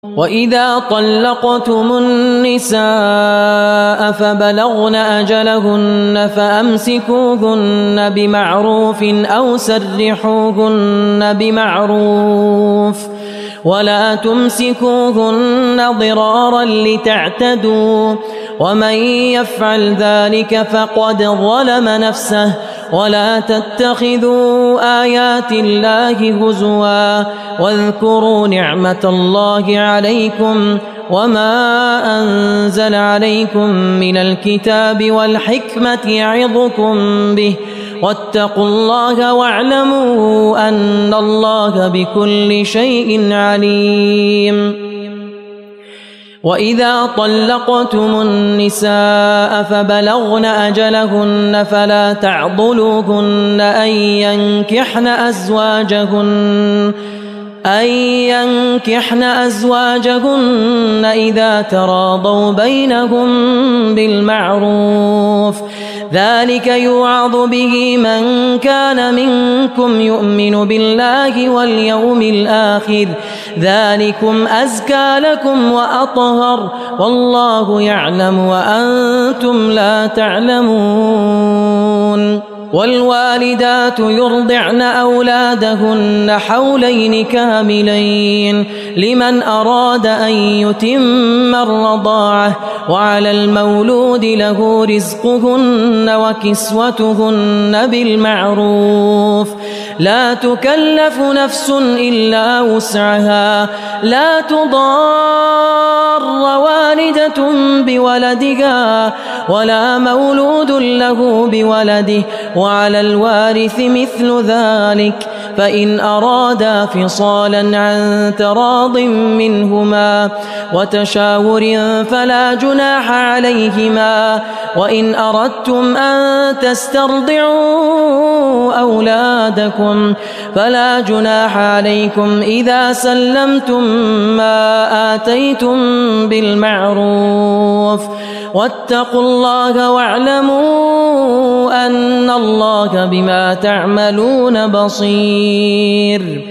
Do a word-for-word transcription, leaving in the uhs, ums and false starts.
وإذا طلقتم النساء فبلغن أجلهن فأمسكوهن بمعروف أو سرحوهن بمعروف ولا تمسكوهن ضرارا لتعتدوا ومن يفعل ذلك فقد ظلم نفسه ولا تتخذوا آيات الله هزوا واذكروا نعمة الله عليكم وما أنزل عليكم من الكتاب والحكمة يعظكم به واتقوا الله واعلموا أن الله بكل شيء عليم. وإذا طلقتم النساء فبلغن أجلهن فلا تعضلوهن أن ينكحن أزواجهن أن ينكحن أزواجهن إذا تراضوا بينهم بالمعروف ذلك يوعظ به من كان منكم يؤمن بالله واليوم الآخر ذلكم أزكى لكم وأطهر والله يعلم وأنتم لا تعلمون. والوالدات يرضعن أولادهن حولين كاملين لمن أراد أن يتم الرضاعة وعلى المولود له رزقهن وكسوتهن بالمعروف لا تكلف نفس إلا وسعها لا تضار والدة بولدها ولا مولود له بولده وعلى الوارث مثل ذلك فإن أرادا فصالا عن تراض منهما وتشاور فلا جناح عليهما وإن أردتم أن تسترضعوا أولادكم فلا جناح عليكم إذا سلمتم ما آتيتم بالمعروف واتقوا الله واعلموا أن الله بما تعملون بصير.